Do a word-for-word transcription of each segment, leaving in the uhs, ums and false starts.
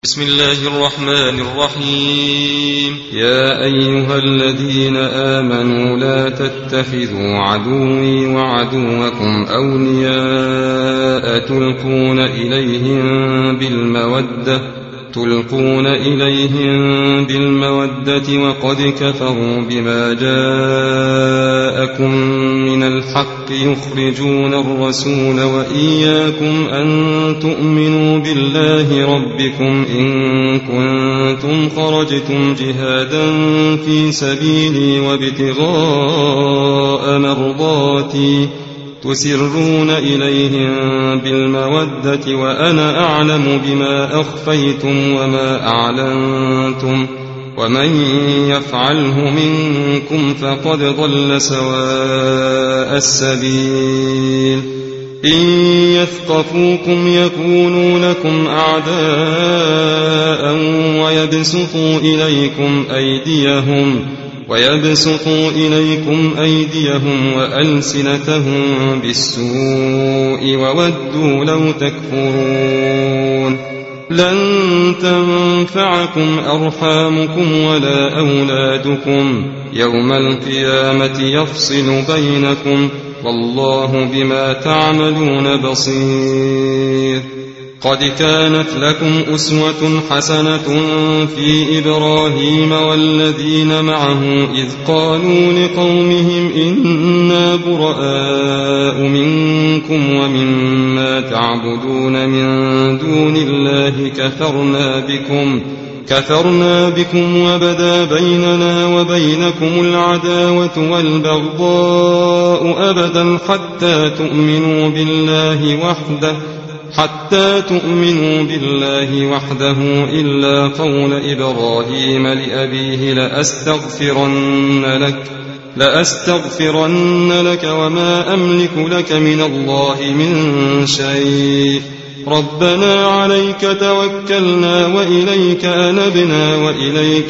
بسم الله الرحمن الرحيم. يا أيها الذين آمنوا لا تتخذوا عدوي وعدوكم أولياء تلقون إليهم بالمودة تلقون إليهم بالمودة وقد كفروا بما جاءكم من الحق يخرجون الرسول وإياكم أن تؤمنوا بالله ربكم إن كنتم خرجتم جهادا في سبيلي وابتغاء مرضاتي تسرون إليهم بالمودة وأنا أعلم بما أخفيتم وما أعلنتم ومن يفعله منكم فقد ضل سواء السبيل. إن يثقفوكم يكونوا لكم أعداء ويبسطوا إليكم أيديهم ويبسطوا إليكم أيديهم وألسنتهم بالسوء وودوا لو تكفرون. لن تنفعكم أرحامكم ولا أولادكم يوم القيامة يفصل بينكم والله بما تعملون بصير. قد كانت لكم أسوة حسنة في إبراهيم والذين معه إذ قالوا لقومهم إنا براء منكم ومما تعبدون من دون الله كفرنا بكم كفرنا بكم وبدا بيننا وبينكم العداوة والبغضاء أبدا حتى تؤمنوا بالله وحده حتى تؤمنوا بالله وحده إلا قول إبراهيم لأبيه لأستغفرن لك لأستغفرن لك وما أملك لك من الله من شيء ربنا عليك توكلنا وإليك أنبنا وإليك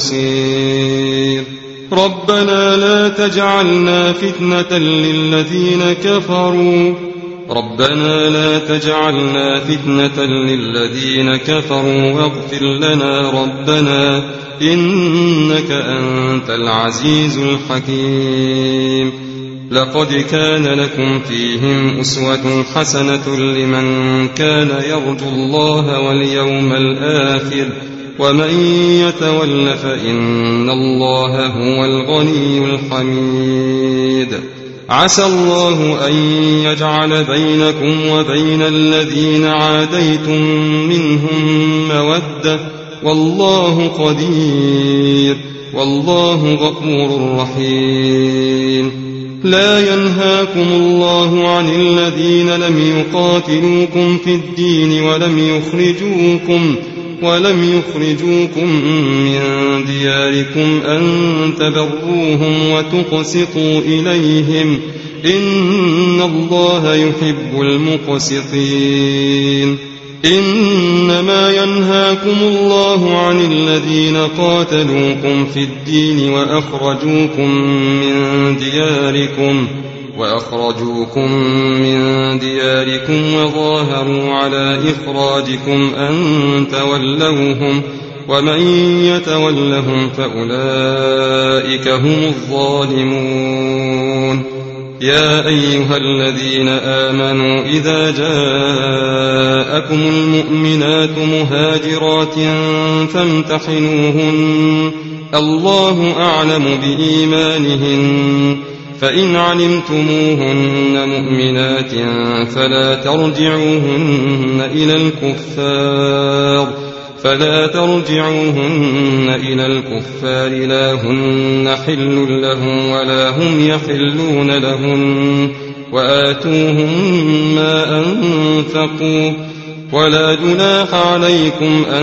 المصير. ربنا لا تجعلنا فتنة للذين كفروا ربنا لا تجعلنا فتنة للذين كفروا واغفر لنا ربنا إنك أنت العزيز الحكيم. لقد كان لكم فيهم أسوة حسنة لمن كان يرجو الله واليوم الآخر ومن يتول فإن الله هو الغني الحميد. عسى الله أن يجعل بينكم وبين الذين عاديتم منهم مودة والله قدير والله غفور رحيم. لا ينهاكم الله عن الذين لم يقاتلوكم في الدين ولم يخرجوكم ولم يخرجوكم من دياركم أن تبروهم وتقسطوا إليهم إن الله يحب المقسطين. إنما ينهاكم الله عن الذين قاتلوكم في الدين وأخرجوكم من دياركم وأخرجوكم من دياركم وظاهروا على إخراجكم أن تولوهم ومن يتولهم فأولئك هم الظالمون. يا أيها الذين آمنوا إذا جاءكم المؤمنات مهاجرات فامتحنوهن الله أعلم بإيمانهن فإن علمتموهن مؤمنات فلا ترجعوهن إلى الكفار فلا ترجعوهن إلى الكفار لا هن حل لهم ولا هم يحلون لهن وآتوهم ما أنفقوا ولا جناح عليكم أن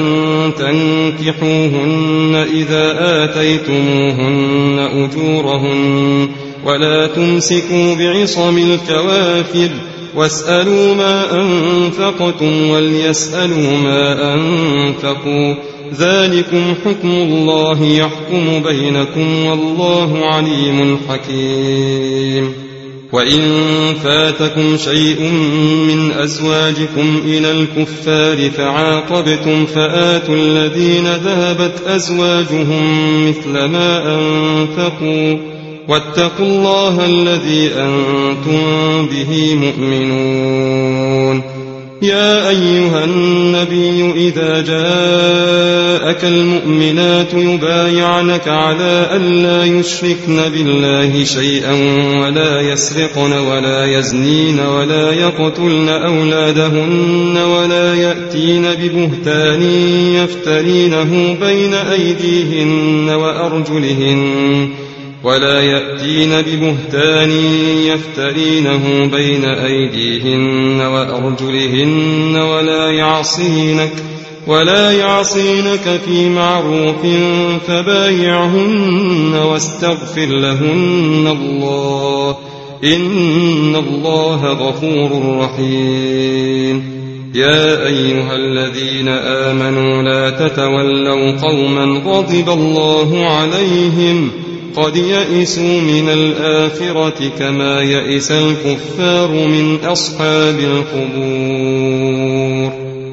تنكحوهن إذا آتيتموهن أجورهن ولا تمسكوا بعصم الكوافر واسألوا ما أنفقتم وليسألوا ما أنفقوا ذلكم حكم الله يحكم بينكم والله عليم حكيم. وإن فاتكم شيء من أزواجكم إلى الكفار فعاقبتم فآتوا الذين ذهبت أزواجهم مثل ما أنفقوا واتقوا الله الذي أنتم به مؤمنون. يا أيها النبي إذا جاءك المؤمنات يبايعنك على ألا يشركن بالله شيئا ولا يسرقن ولا يزنين ولا يقتلن أولادهن ولا يأتين ببهتان يفترينه بين أيديهن وأرجلهن ولا يأتين ببهتان يفترينه بين أيديهن وأرجلهن ولا يعصينك ولا يعصينك في معروف فبايعهن واستغفر لهن الله إن الله غفور رحيم. يا أيها الذين آمنوا لا تتولوا قوما غضب الله عليهم قد يئسوا من الآخرة كما يئس الكفار من أصحاب القبور.